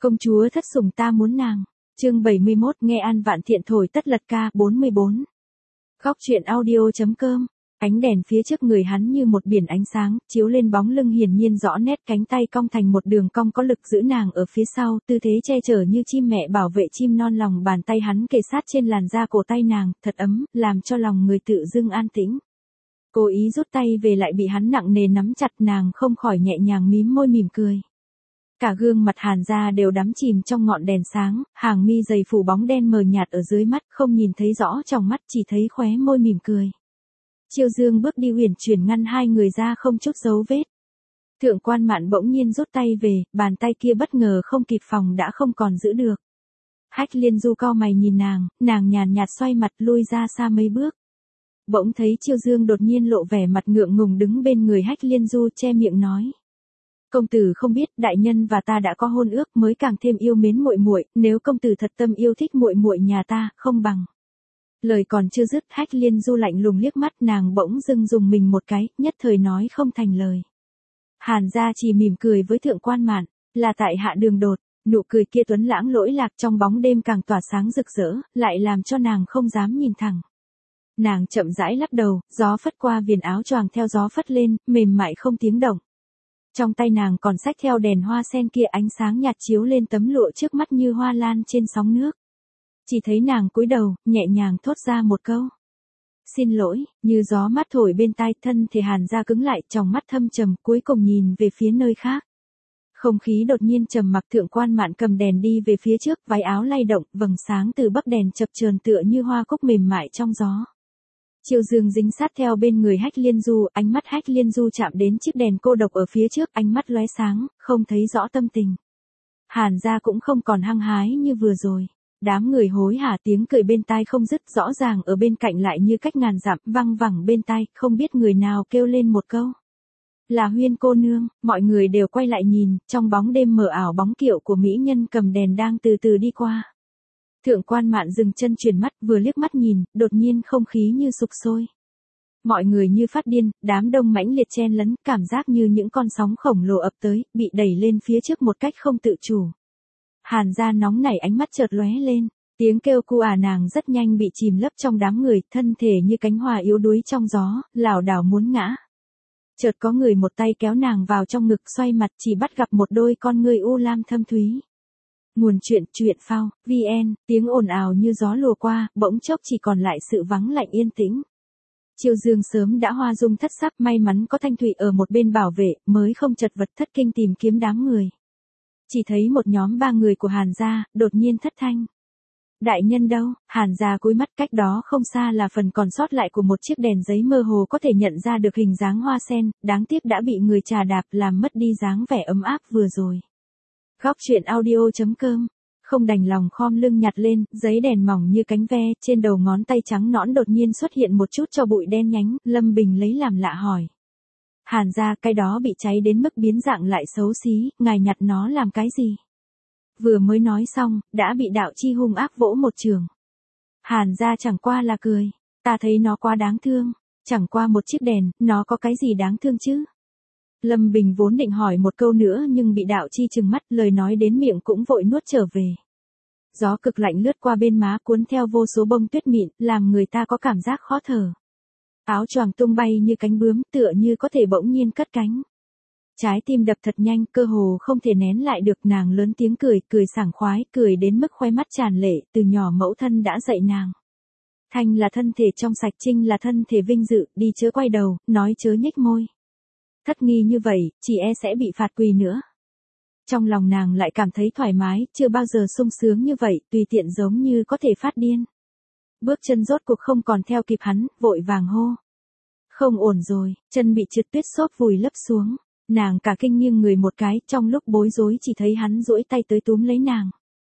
Công chúa thất sủng ta muốn nàng. Chương 71 nghe An Vạn Thiện thổi tất lật ca 44. Góc truyện audio.com. Ánh đèn phía trước người hắn như một biển ánh sáng, chiếu lên bóng lưng hiển nhiên rõ nét, cánh tay cong thành một đường cong có lực giữ nàng ở phía sau, tư thế che chở như chim mẹ bảo vệ chim non, lòng bàn tay hắn kề sát trên làn da cổ tay nàng, thật ấm, làm cho lòng người tự dưng an tĩnh. Cố ý rút tay về lại bị hắn nặng nề nắm chặt, nàng không khỏi nhẹ nhàng mím môi mỉm cười. Cả gương mặt Hàn Gia đều đắm chìm trong ngọn đèn sáng, hàng mi dày phủ bóng đen mờ nhạt ở dưới mắt, không nhìn thấy rõ trong mắt, chỉ thấy khóe môi mỉm cười. Chiêu Dương bước đi uyển chuyển ngăn hai người ra không chút dấu vết. Thượng Quan Mạn bỗng nhiên rút tay về, bàn tay kia bất ngờ không kịp phòng đã không còn giữ được. Hách Liên Du cau mày nhìn nàng nhàn nhạt xoay mặt lui ra xa mấy bước. Bỗng thấy Chiêu Dương đột nhiên lộ vẻ mặt ngượng ngùng đứng bên người Hách Liên Du, che miệng nói: "Công tử không biết, đại nhân và ta đã có hôn ước, mới càng thêm yêu mến muội muội, nếu công tử thật tâm yêu thích muội muội nhà ta, không bằng." Lời còn chưa dứt, Hách Liên Du lạnh lùng liếc mắt nàng, bỗng dưng dùng mình một cái, nhất thời nói không thành lời. Hàn Gia chỉ mỉm cười với Thượng Quan Mạn, là tại hạ đường đột, nụ cười kia tuấn lãng lỗi lạc trong bóng đêm càng tỏa sáng rực rỡ, lại làm cho nàng không dám nhìn thẳng. Nàng chậm rãi lắc đầu, gió phất qua viền áo choàng theo gió phất lên, mềm mại không tiếng động. Trong tay nàng còn xách theo đèn hoa sen kia, ánh sáng nhạt chiếu lên tấm lụa trước mắt như hoa lan trên sóng nước. Chỉ thấy nàng cúi đầu, nhẹ nhàng thốt ra một câu: "Xin lỗi." Như gió mát thổi bên tai, thân thể Hàn Gia cứng lại, tròng mắt thâm trầm, cuối cùng nhìn về phía nơi khác. Không khí đột nhiên trầm mặc, Thượng Quan Mạn cầm đèn đi về phía trước, váy áo lay động, vầng sáng từ bấc đèn chập chờn tựa như hoa cúc mềm mại trong gió. Chiêu Dương dính sát theo bên người Hách Liên Du, ánh mắt Hách Liên Du chạm đến chiếc đèn cô độc ở phía trước, ánh mắt lóe sáng, không thấy rõ tâm tình. Hàn Gia cũng không còn hăng hái như vừa rồi. Đám người hối hả, tiếng cười bên tai không dứt, rõ ràng ở bên cạnh lại như cách ngàn dặm, văng vẳng bên tai, không biết người nào kêu lên một câu: "Là Huyên cô nương." Mọi người đều quay lại nhìn, trong bóng đêm mờ ảo bóng kiệu của mỹ nhân cầm đèn đang từ từ đi qua. Thượng Quan Mạn dừng chân chuyển mắt, vừa liếc mắt nhìn, đột nhiên không khí như sục sôi. Mọi người như phát điên, đám đông mãnh liệt chen lấn, cảm giác như những con sóng khổng lồ ập tới, bị đẩy lên phía trước một cách không tự chủ. Hàn Gia nóng nảy, ánh mắt chợt lóe lên, tiếng kêu cu nàng rất nhanh bị chìm lấp trong đám người, thân thể như cánh hoa yếu đuối trong gió, lảo đảo muốn ngã. Chợt có người một tay kéo nàng vào trong ngực, xoay mặt chỉ bắt gặp một đôi con ngươi u lam thâm thúy. Nguồn chuyện truyện phao, VN, tiếng ồn ào như gió lùa qua, bỗng chốc chỉ còn lại sự vắng lạnh yên tĩnh. Chiêu Dương sớm đã hoa dung thất sắc, may mắn có Thanh Thụy ở một bên bảo vệ, mới không chật vật thất kinh tìm kiếm đám người. Chỉ thấy một nhóm 3 người của Hàn Gia, đột nhiên thất thanh: "Đại nhân đâu?" Hàn Gia cúi mắt, cách đó không xa là phần còn sót lại của một chiếc đèn giấy, mơ hồ có thể nhận ra được hình dáng hoa sen, đáng tiếc đã bị người trà đạp, làm mất đi dáng vẻ ấm áp vừa rồi. Góc truyện audio.com. Không đành lòng khom lưng nhặt lên, giấy đèn mỏng như cánh ve, trên đầu ngón tay trắng nõn đột nhiên xuất hiện một chút tro bụi đen nhánh, Lâm Bình lấy làm lạ hỏi: "Hàn Gia, cái đó bị cháy đến mức biến dạng lại xấu xí, ngài nhặt nó làm cái gì?" Vừa mới nói xong, đã bị Đạo Chi hung ác vỗ một chưởng. Hàn Gia chẳng qua là cười: "Ta thấy nó quá đáng thương." "Chẳng qua một chiếc đèn, nó có cái gì đáng thương chứ?" Lâm Bình vốn định hỏi một câu nữa nhưng bị Đạo Chi trừng mắt, lời nói đến miệng cũng vội nuốt trở về. Gió cực lạnh lướt qua bên má, cuốn theo vô số bông tuyết mịn, làm người ta có cảm giác khó thở. Áo choàng tung bay như cánh bướm, tựa như có thể bỗng nhiên cất cánh. Trái tim đập thật nhanh, cơ hồ không thể nén lại được, nàng lớn tiếng cười, cười sảng khoái, cười đến mức khóe mắt tràn lệ, từ nhỏ mẫu thân đã dạy nàng. Thanh là thân thể trong sạch, Trinh là thân thể vinh dự, đi chớ quay đầu, nói chớ nhếch môi. Thất nghi như vậy, chỉ e sẽ bị phạt quỳ nữa. Trong lòng nàng lại cảm thấy thoải mái, chưa bao giờ sung sướng như vậy, tùy tiện giống như có thể phát điên. Bước chân rốt cuộc không còn theo kịp hắn, vội vàng hô: "Không ổn rồi." Chân bị trượt tuyết xốp vùi lấp xuống. Nàng cả kinh nghiêng người một cái, trong lúc bối rối chỉ thấy hắn duỗi tay tới túm lấy nàng.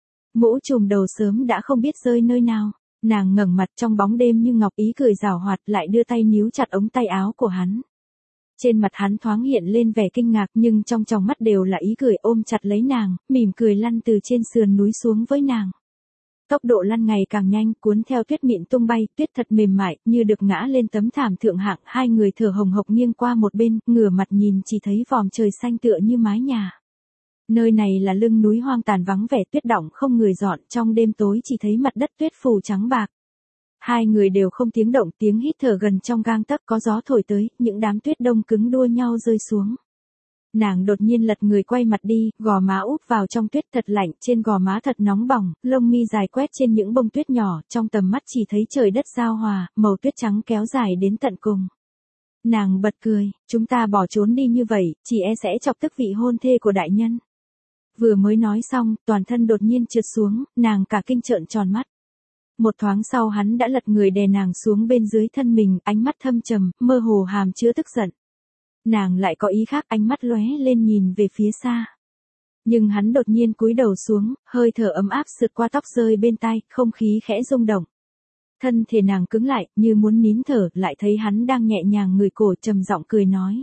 Mũ trùm đầu sớm đã không biết rơi nơi nào. Nàng ngẩng mặt trong bóng đêm như ngọc, ý cười giảo hoạt, lại đưa tay níu chặt ống tay áo của hắn. Trên mặt hắn thoáng hiện lên vẻ kinh ngạc, nhưng trong tròng mắt đều là ý cười, ôm chặt lấy nàng, mỉm cười lăn từ trên sườn núi xuống với nàng. Tốc độ lăn ngày càng nhanh, cuốn theo tuyết mịn tung bay, tuyết thật mềm mại, như được ngã lên tấm thảm thượng hạng, hai người thở hồng hộc nghiêng qua một bên, ngửa mặt nhìn chỉ thấy vòm trời xanh tựa như mái nhà. Nơi này là lưng núi hoang tàn vắng vẻ, tuyết đọng không người dọn, trong đêm tối chỉ thấy mặt đất tuyết phủ trắng bạc. Hai người đều không tiếng động, tiếng hít thở gần trong gang tấc, có gió thổi tới, những đám tuyết đông cứng đua nhau rơi xuống. Nàng đột nhiên lật người quay mặt đi, gò má úp vào trong tuyết thật lạnh, trên gò má thật nóng bỏng, lông mi dài quét trên những bông tuyết nhỏ, trong tầm mắt chỉ thấy trời đất giao hòa, màu tuyết trắng kéo dài đến tận cùng. Nàng bật cười, chúng ta bỏ trốn đi như vậy, chỉ e sẽ chọc tức vị hôn thê của đại nhân. Vừa mới nói xong, toàn thân đột nhiên trượt xuống, nàng cả kinh trợn tròn mắt. Một thoáng sau hắn đã lật người đè nàng xuống bên dưới thân mình, ánh mắt thâm trầm, mơ hồ hàm chứa tức giận. Nàng lại có ý khác, ánh mắt lóe lên nhìn về phía xa. Nhưng hắn đột nhiên cúi đầu xuống, hơi thở ấm áp sượt qua tóc rơi bên tai, không khí khẽ rung động. Thân thể nàng cứng lại, như muốn nín thở, lại thấy hắn đang nhẹ nhàng ngửi cổ, trầm giọng cười nói.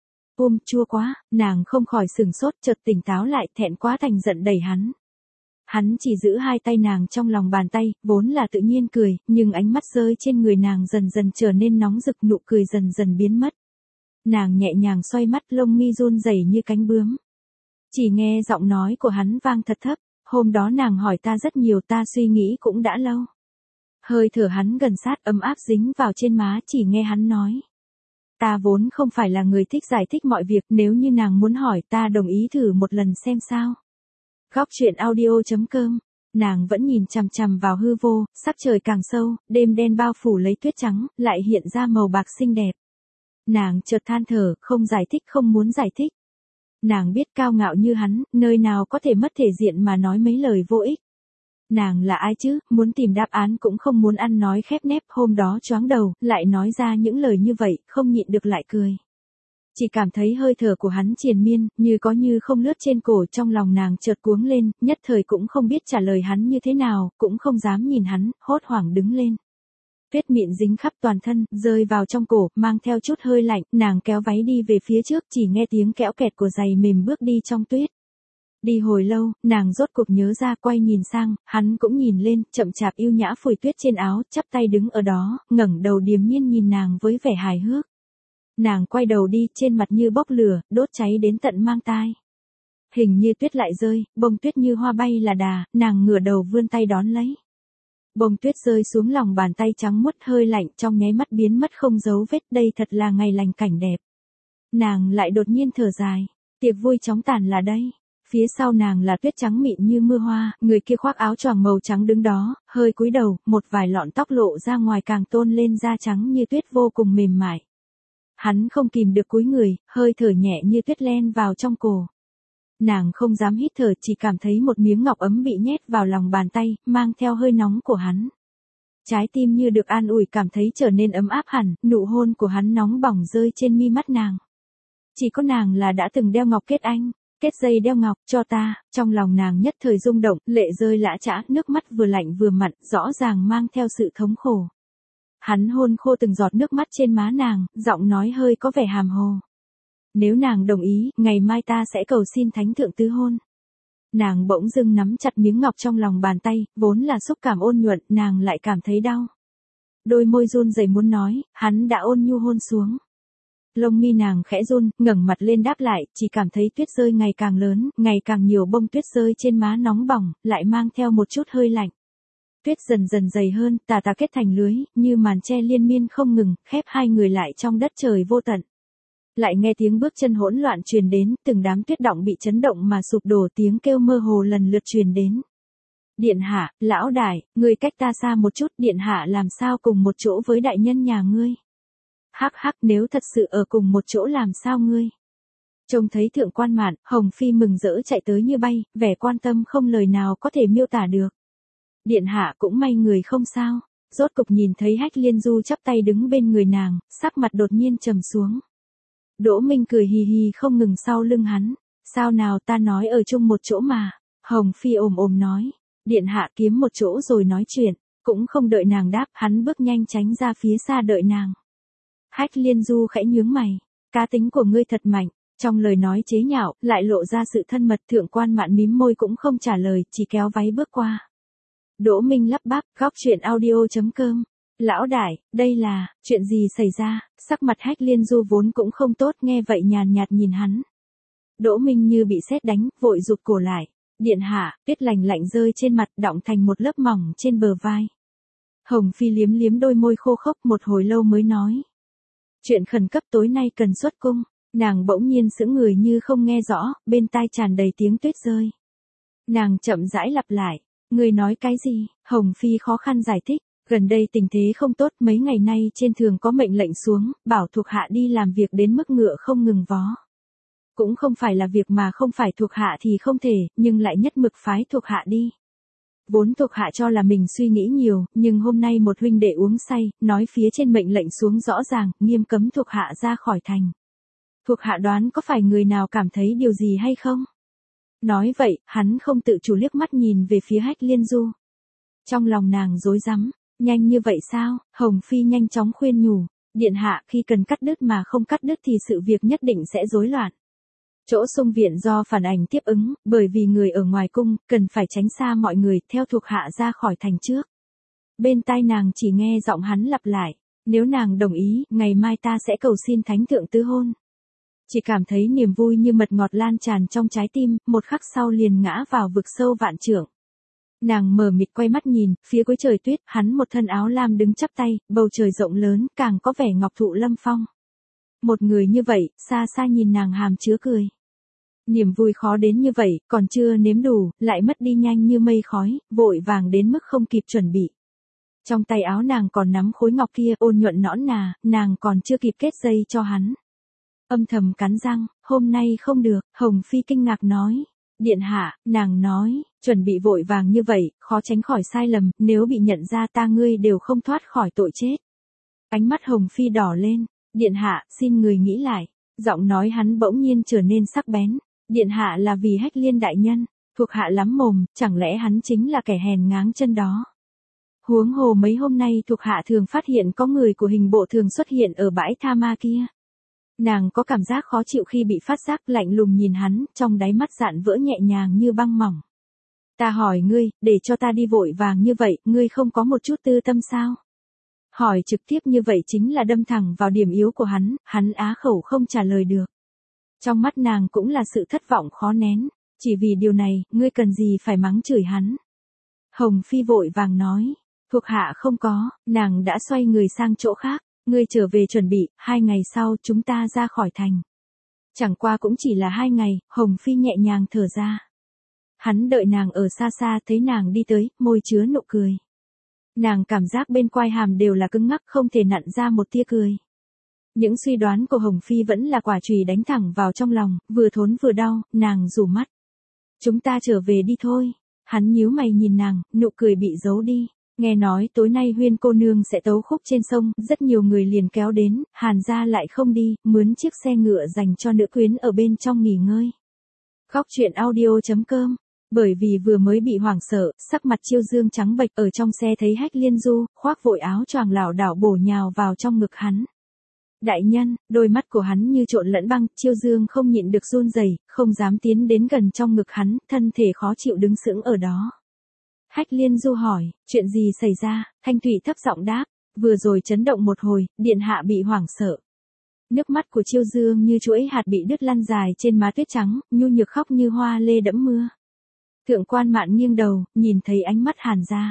Chua quá, nàng không khỏi sửng sốt, chợt tỉnh táo lại, thẹn quá thành giận đẩy hắn. Hắn chỉ giữ hai tay nàng trong lòng bàn tay, vốn là tự nhiên cười, nhưng ánh mắt rơi trên người nàng dần dần trở nên nóng rực, nụ cười dần dần biến mất. Nàng nhẹ nhàng xoay mắt, lông mi run rẩy như cánh bướm. Chỉ nghe giọng nói của hắn vang thật thấp, hôm đó nàng hỏi ta rất nhiều, ta suy nghĩ cũng đã lâu. Hơi thở hắn gần sát, ấm áp dính vào trên má, chỉ nghe hắn nói. Ta vốn không phải là người thích giải thích mọi việc, nếu như nàng muốn hỏi ta đồng ý thử một lần xem sao. Góc truyện audio.com, nàng vẫn nhìn chằm chằm vào hư vô, sắc trời càng sâu, đêm đen bao phủ lấy tuyết trắng, lại hiện ra màu bạc xinh đẹp. Nàng chợt than thở, không giải thích, không muốn giải thích. Nàng biết cao ngạo như hắn, nơi nào có thể mất thể diện mà nói mấy lời vô ích. Nàng là ai chứ, muốn tìm đáp án cũng không muốn ăn nói khép nép, hôm đó choáng đầu, lại nói ra những lời như vậy, không nhịn được lại cười. Chỉ cảm thấy hơi thở của hắn triền miên, như có như không lướt trên cổ, trong lòng nàng chợt cuống lên, nhất thời cũng không biết trả lời hắn như thế nào, cũng không dám nhìn hắn, hốt hoảng đứng lên. Tuyết mịn dính khắp toàn thân, rơi vào trong cổ, mang theo chút hơi lạnh, nàng kéo váy đi về phía trước, chỉ nghe tiếng kẽo kẹt của giày mềm bước đi trong tuyết. Đi hồi lâu, nàng rốt cuộc nhớ ra, quay nhìn sang, hắn cũng nhìn lên, chậm chạp yêu nhã phủi tuyết trên áo, chắp tay đứng ở đó, ngẩng đầu điềm nhiên nhìn nàng với vẻ hài hước. Nàng quay đầu đi, trên mặt như bốc lửa, đốt cháy đến tận mang tai. Hình như tuyết lại rơi, bông tuyết như hoa bay là đà, nàng ngửa đầu vươn tay đón lấy. Bông tuyết rơi xuống lòng bàn tay trắng muốt, hơi lạnh, trong nháy mắt biến mất không dấu vết, đây thật là ngày lành cảnh đẹp. Nàng lại đột nhiên thở dài, tiệc vui chóng tàn là đây. Phía sau nàng là tuyết trắng mịn như mưa hoa, người kia khoác áo choàng màu trắng đứng đó, hơi cúi đầu, một vài lọn tóc lộ ra ngoài càng tôn lên da trắng như tuyết vô cùng mềm mại. Hắn không kìm được cúi người, hơi thở nhẹ như tuyết len vào trong cổ. Nàng không dám hít thở, chỉ cảm thấy một miếng ngọc ấm bị nhét vào lòng bàn tay, mang theo hơi nóng của hắn. Trái tim như được an ủi, cảm thấy trở nên ấm áp hẳn, nụ hôn của hắn nóng bỏng rơi trên mi mắt nàng. Chỉ có nàng là đã từng đeo ngọc kết anh. Kết dây đeo ngọc cho ta, trong lòng nàng nhất thời rung động, lệ rơi lã chã, nước mắt vừa lạnh vừa mặn, rõ ràng mang theo sự thống khổ. Hắn hôn khô từng giọt nước mắt trên má nàng, giọng nói hơi có vẻ hàm hồ. Nếu nàng đồng ý, ngày mai ta sẽ cầu xin thánh thượng tứ hôn. Nàng bỗng dưng nắm chặt miếng ngọc trong lòng bàn tay, vốn là xúc cảm ôn nhuận, nàng lại cảm thấy đau. Đôi môi run rẩy muốn nói, hắn đã ôn nhu hôn xuống. Lông mi nàng khẽ run, ngẩng mặt lên đáp lại, chỉ cảm thấy tuyết rơi ngày càng lớn, ngày càng nhiều bông tuyết rơi trên má nóng bỏng, lại mang theo một chút hơi lạnh. Tuyết dần dần dày hơn, tà tà kết thành lưới, như màn che liên miên không ngừng, khép hai người lại trong đất trời vô tận. Lại nghe tiếng bước chân hỗn loạn truyền đến, từng đám tuyết đọng bị chấn động mà sụp đổ, tiếng kêu mơ hồ lần lượt truyền đến. Điện hạ, lão đại, ngươi cách ta xa một chút, điện hạ làm sao cùng một chỗ với đại nhân nhà ngươi? Hắc hắc, nếu thật sự ở cùng một chỗ làm sao ngươi? Trông thấy thượng quan mạn, Hồng Phi mừng rỡ chạy tới như bay, vẻ quan tâm không lời nào có thể miêu tả được. Điện hạ cũng may người không sao, rốt cục nhìn thấy Hách Liên Du chắp tay đứng bên người nàng, sắc mặt đột nhiên trầm xuống. Đỗ Minh cười hì hì không ngừng sau lưng hắn, sao nào ta nói ở chung một chỗ mà, Hồng Phi ồm ồm nói, điện hạ kiếm một chỗ rồi nói chuyện, cũng không đợi nàng đáp, hắn bước nhanh tránh ra phía xa đợi nàng. Hách Liên Du khẽ nhướng mày, cá tính của ngươi thật mạnh, trong lời nói chế nhạo, lại lộ ra sự thân mật. Thượng quan mạn mím môi cũng không trả lời, chỉ kéo váy bước qua. Đỗ Minh lắp bắp, góc truyện audio.com. Lão đại, đây là, chuyện gì xảy ra, sắc mặt Hách Liên Du vốn cũng không tốt, nghe vậy nhàn nhạt nhìn hắn. Đỗ Minh như bị sét đánh, vội rụt cổ lại. Điện hạ, tuyết lạnh lạnh rơi trên mặt, đọng thành một lớp mỏng trên bờ vai. Hồng Phi liếm liếm đôi môi khô khốc một hồi lâu mới nói. Chuyện khẩn cấp tối nay cần xuất cung. Nàng bỗng nhiên sững người như không nghe rõ, bên tai tràn đầy tiếng tuyết rơi. Nàng chậm rãi lặp lại. Người nói cái gì? Hồng Phi khó khăn giải thích. Gần đây tình thế không tốt, mấy ngày nay trên thường có mệnh lệnh xuống, bảo thuộc hạ đi làm việc đến mức ngựa không ngừng vó. Cũng không phải là việc mà không phải thuộc hạ thì không thể, nhưng lại nhất mực phái thuộc hạ đi. Vốn thuộc hạ cho là mình suy nghĩ nhiều, nhưng hôm nay một huynh đệ uống say, nói phía trên mệnh lệnh xuống rõ ràng, nghiêm cấm thuộc hạ ra khỏi thành. Thuộc hạ đoán có phải người nào cảm thấy điều gì hay không? Nói vậy, hắn không tự chủ liếc mắt nhìn về phía Hách Liên Du. Trong lòng nàng rối rắm, nhanh như vậy sao? Hồng Phi nhanh chóng khuyên nhủ, điện hạ khi cần cắt đứt mà không cắt đứt thì sự việc nhất định sẽ rối loạn. Chỗ xung viện do phản ảnh tiếp ứng, bởi vì người ở ngoài cung, cần phải tránh xa mọi người, theo thuộc hạ ra khỏi thành trước. Bên tai nàng chỉ nghe giọng hắn lặp lại, nếu nàng đồng ý, ngày mai ta sẽ cầu xin thánh thượng tứ hôn. Chỉ cảm thấy niềm vui như mật ngọt lan tràn trong trái tim, một khắc sau liền ngã vào vực sâu vạn trượng. Nàng mờ mịt quay mắt nhìn, phía cuối trời tuyết, hắn một thân áo lam đứng chắp tay, bầu trời rộng lớn, càng có vẻ ngọc thụ lâm phong. Một người như vậy, xa xa nhìn nàng hàm chứa cười. Niềm vui khó đến như vậy, còn chưa nếm đủ, lại mất đi nhanh như mây khói, vội vàng đến mức không kịp chuẩn bị. Trong tay áo nàng còn nắm khối ngọc kia, ôn nhuận nõn nà, nàng còn chưa kịp kết dây cho hắn. Âm thầm cắn răng, hôm nay không được, Hồng Phi kinh ngạc nói. Điện hạ, nàng nói, chuẩn bị vội vàng như vậy, khó tránh khỏi sai lầm, nếu bị nhận ra ta ngươi đều không thoát khỏi tội chết. Ánh mắt Hồng Phi đỏ lên, điện hạ, xin người nghĩ lại. Giọng nói hắn bỗng nhiên trở nên sắc bén. Điện hạ là vì Hách Liên đại nhân, thuộc hạ lắm mồm, chẳng lẽ hắn chính là kẻ hèn ngáng chân đó. Huống hồ mấy hôm nay thuộc hạ thường phát hiện có người của hình bộ thường xuất hiện ở bãi tha ma kia. Nàng có cảm giác khó chịu khi bị phát giác, lạnh lùng nhìn hắn, trong đáy mắt dạn vỡ nhẹ nhàng như băng mỏng. Ta hỏi ngươi, để cho ta đi vội vàng như vậy, ngươi không có một chút tư tâm sao? Hỏi trực tiếp như vậy chính là đâm thẳng vào điểm yếu của hắn á khẩu không trả lời được. Trong mắt nàng cũng là sự thất vọng khó nén, chỉ vì điều này, ngươi cần gì phải mắng chửi hắn. Hồng Phi vội vàng nói, thuộc hạ không có, nàng đã xoay người sang chỗ khác, ngươi trở về chuẩn bị, 2 ngày sau chúng ta ra khỏi thành. Chẳng qua cũng chỉ là 2 ngày, Hồng Phi nhẹ nhàng thở ra. Hắn đợi nàng ở xa xa thấy nàng đi tới, môi chứa nụ cười. Nàng cảm giác bên quai hàm đều là cứng ngắc không thể nặn ra một tia cười. Những suy đoán của Hồng Phi vẫn là quả chùy đánh thẳng vào trong lòng, vừa thốn vừa đau, nàng rủ mắt. Chúng ta trở về đi thôi. Hắn nhíu mày nhìn nàng, nụ cười bị giấu đi. Nghe nói tối nay Huyên cô nương sẽ tấu khúc trên sông, rất nhiều người liền kéo đến, Hàn gia lại không đi, mướn chiếc xe ngựa dành cho nữ quyến ở bên trong nghỉ ngơi. Khóc chuyện audio.com. Bởi vì vừa mới bị hoảng sợ, sắc mặt Chiêu Dương trắng bệch, ở trong xe thấy Hách Liên Du, khoác vội áo choàng lảo đảo bổ nhào vào trong ngực hắn. Đại nhân, đôi mắt của hắn như trộn lẫn băng, Chiêu Dương không nhịn được run rẩy, không dám tiến đến gần trong ngực hắn, thân thể khó chịu đứng sững ở đó. Hách Liên Du hỏi, chuyện gì xảy ra? Thanh Thủy thấp giọng đáp, vừa rồi chấn động một hồi, điện hạ bị hoảng sợ. Nước mắt của Chiêu Dương như chuỗi hạt bị đứt lăn dài trên má tuyết trắng, nhu nhược khóc như hoa lê đẫm mưa. Thượng quan Mạn nghiêng đầu, nhìn thấy ánh mắt Hàn gia.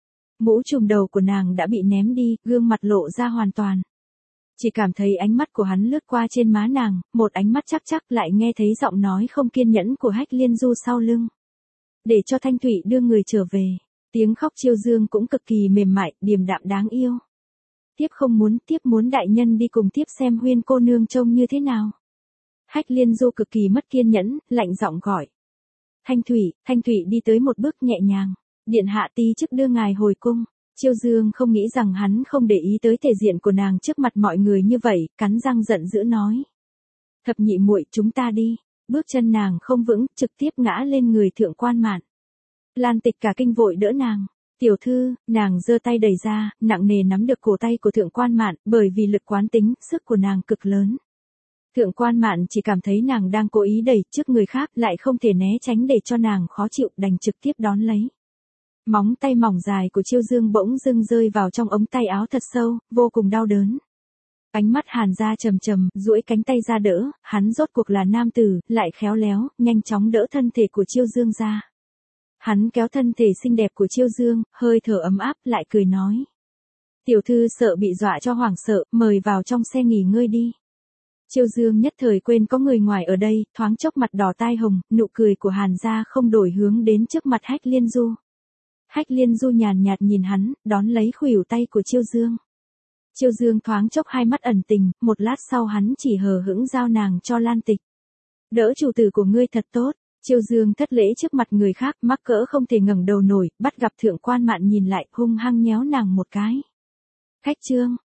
Mũ trùm đầu của nàng đã bị ném đi, gương mặt lộ ra hoàn toàn. Chỉ cảm thấy ánh mắt của hắn lướt qua trên má nàng, một ánh mắt chắc chắc, lại nghe thấy giọng nói không kiên nhẫn của Hách Liên Du sau lưng. Để cho Thanh Thủy đưa người trở về. Tiếng khóc Chiêu Dương cũng cực kỳ mềm mại, điềm đạm đáng yêu. Tiếp không muốn, tiếp muốn đại nhân đi cùng tiếp xem Huyên cô nương trông như thế nào. Hách Liên Du cực kỳ mất kiên nhẫn, lạnh giọng gọi. Thanh Thủy đi tới một bước nhẹ nhàng. Điện hạ ti chức đưa ngài hồi cung. Chiêu Dương không nghĩ rằng hắn không để ý tới thể diện của nàng trước mặt mọi người như vậy, cắn răng giận dữ nói. Thập nhị muội, chúng ta đi. Bước chân nàng không vững, trực tiếp ngã lên người Thượng quan Mạn. Lan Tịch cả kinh vội đỡ nàng. Tiểu thư, nàng giơ tay đẩy ra, nặng nề nắm được cổ tay của Thượng quan Mạn, bởi vì lực quán tính, sức của nàng cực lớn. Thượng quan Mạn chỉ cảm thấy nàng đang cố ý đẩy trước người khác, lại không thể né tránh để cho nàng khó chịu, đành trực tiếp đón lấy. Móng tay mỏng dài của Chiêu Dương bỗng dưng rơi vào trong ống tay áo thật sâu, vô cùng đau đớn. Ánh mắt Hàn gia trầm trầm, duỗi cánh tay ra đỡ, hắn rốt cuộc là nam tử, lại khéo léo, nhanh chóng đỡ thân thể của Chiêu Dương ra. Hắn kéo thân thể xinh đẹp của Chiêu Dương, hơi thở ấm áp, lại cười nói. Tiểu thư sợ bị dọa cho hoảng sợ, mời vào trong xe nghỉ ngơi đi. Chiêu Dương nhất thời quên có người ngoài ở đây, thoáng chốc mặt đỏ tai hồng, nụ cười của Hàn gia không đổi hướng đến trước mặt Hách Liên Du. Hách Liên Du nhàn nhạt nhìn hắn, đón lấy khuỷu tay của Chiêu Dương. Chiêu Dương thoáng chốc hai mắt ẩn tình, một lát sau hắn chỉ hờ hững giao nàng cho Lan Tịch. Đỡ chủ tử của ngươi thật tốt. Chiêu Dương thất lễ trước mặt người khác, mắc cỡ không thể ngẩng đầu nổi, bắt gặp thượng quan mạn nhìn lại, hung hăng nhéo nàng một cái. Khách Trương,